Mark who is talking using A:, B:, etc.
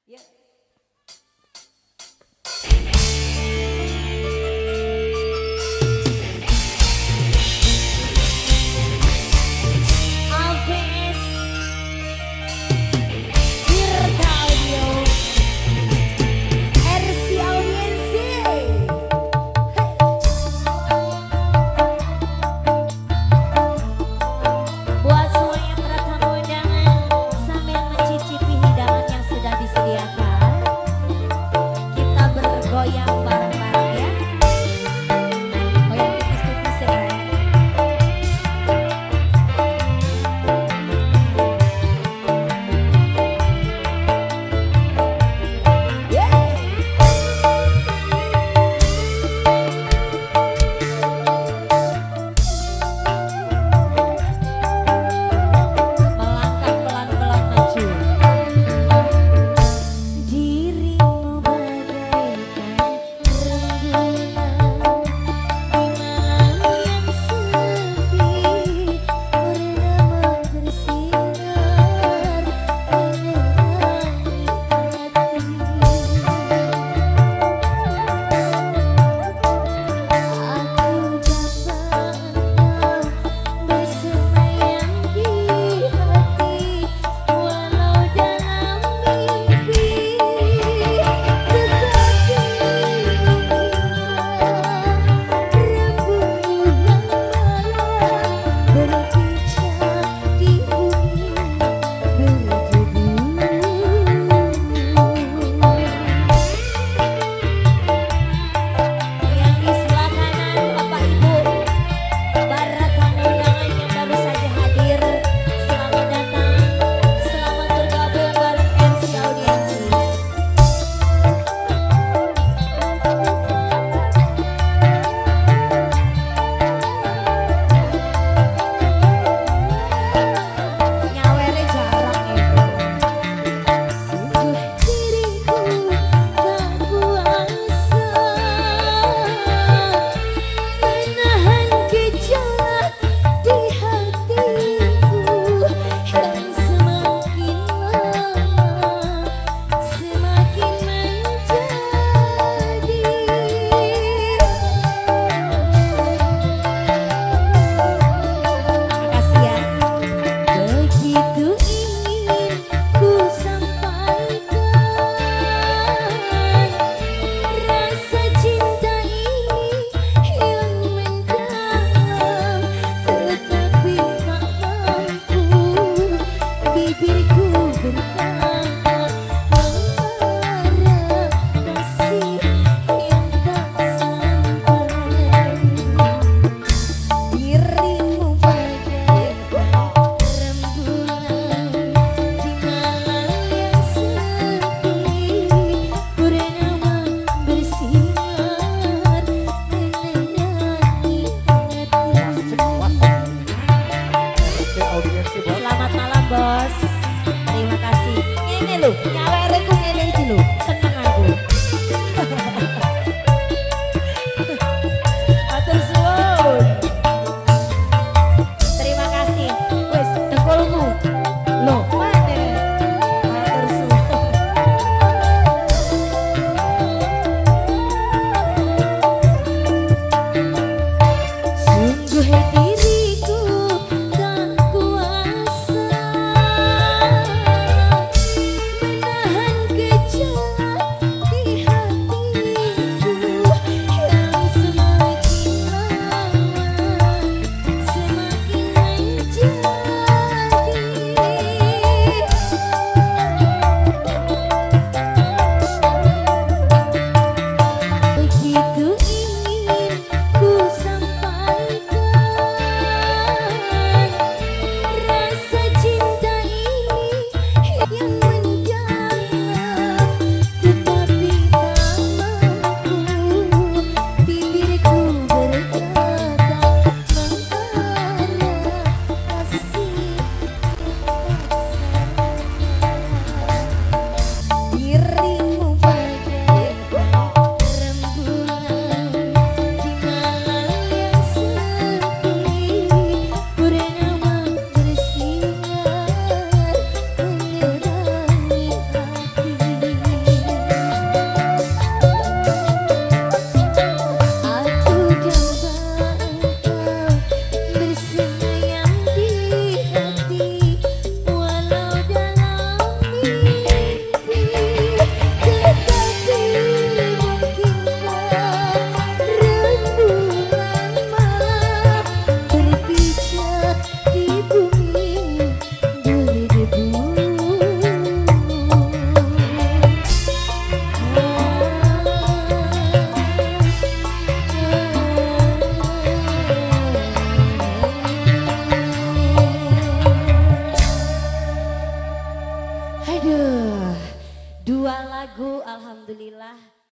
A: Ya. AVS Tirta Audio RC Audiensi. Buat semua yang bertamu undangan sambil mencicipi hidangan yang sudah disediakan, kita bergoyang bareng-bareng ya. Goyang tipis-tipis ya. Melangkah pelan-pelan maju. Dirimu bagaikan rembulan di malam yang sepi, purnama bersinar menerangi hati. Aku dapat engkau bersemayam di hati, walau dalam mimpi. Tetapi rembulan malam berkicau di bumi berdebu. Yang di sebelah kanan Bapak Ibu, para tamu undangan yang baru saja hadir, selamat datang, selamat bergabung bareng RC Audiensi. Nyawere jarang ya. Sungguh diriku tak kuasa menahan gejolak di hatiku yang semakin lama semakin menjadi. Makasih ya. Begitu ingin ku sampaikan rasa cinta ini yang mendalam, tetapi tak mampu bibirku bertahan mengarah kasih yang tak sampai. Dirimu bagaikan rembulan di malam yang sepi, purnama bersinar menerangi hati. Selamat malam bos, terima kasih. Ini lu nyawer